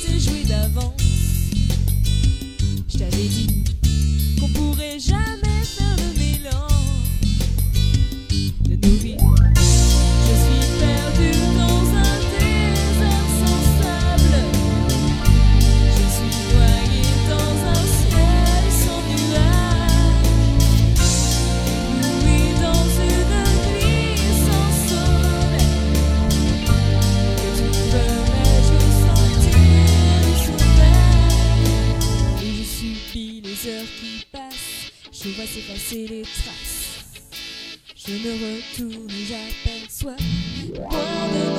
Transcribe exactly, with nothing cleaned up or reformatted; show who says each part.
Speaker 1: était joué d'avance. Je t'avais dit qu'on pourrait jamais faire le mélange de nos vies. Je suis perdu dans un désert sans sable. Je suis noyé dans un ciel sans nuages. Oui, dans une nuit sans soleil. Que trouverais-je au sentier du sommeil? Et je subis les heures qui passent. Je vois s'effacer les traces. Je me retourne et j'aperçois le point de